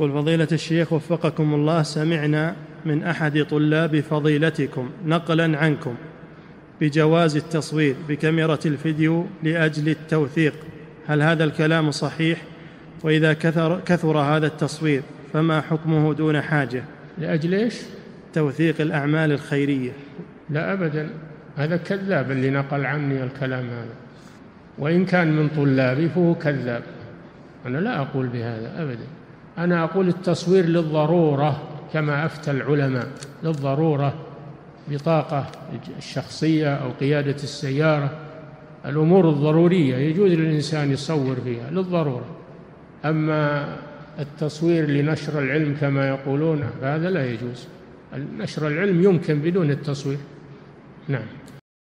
يقول فضيلة الشيخ وفقكم الله، سمعنا من أحد طلاب فضيلتكم نقلا عنكم بجواز التصوير بكاميرا الفيديو لأجل التوثيق، هل هذا الكلام صحيح؟ وإذا كثر هذا التصوير فما حكمه دون حاجة؟ لأجل إيش؟ توثيق الأعمال الخيرية. لا أبدا، هذا كذاب اللي نقل عني الكلام هذا، وإن كان من طلابي فهو كذاب. أنا لا أقول بهذا أبدا، أنا أقول التصوير للضرورة كما أفتى العلماء، للضرورة، بطاقة الشخصية أو قيادة السيارة، الأمور الضرورية يجوز للإنسان يصور فيها للضرورة. أما التصوير لنشر العلم كما يقولون فهذا لا يجوز. نشر العلم يمكن بدون التصوير. نعم.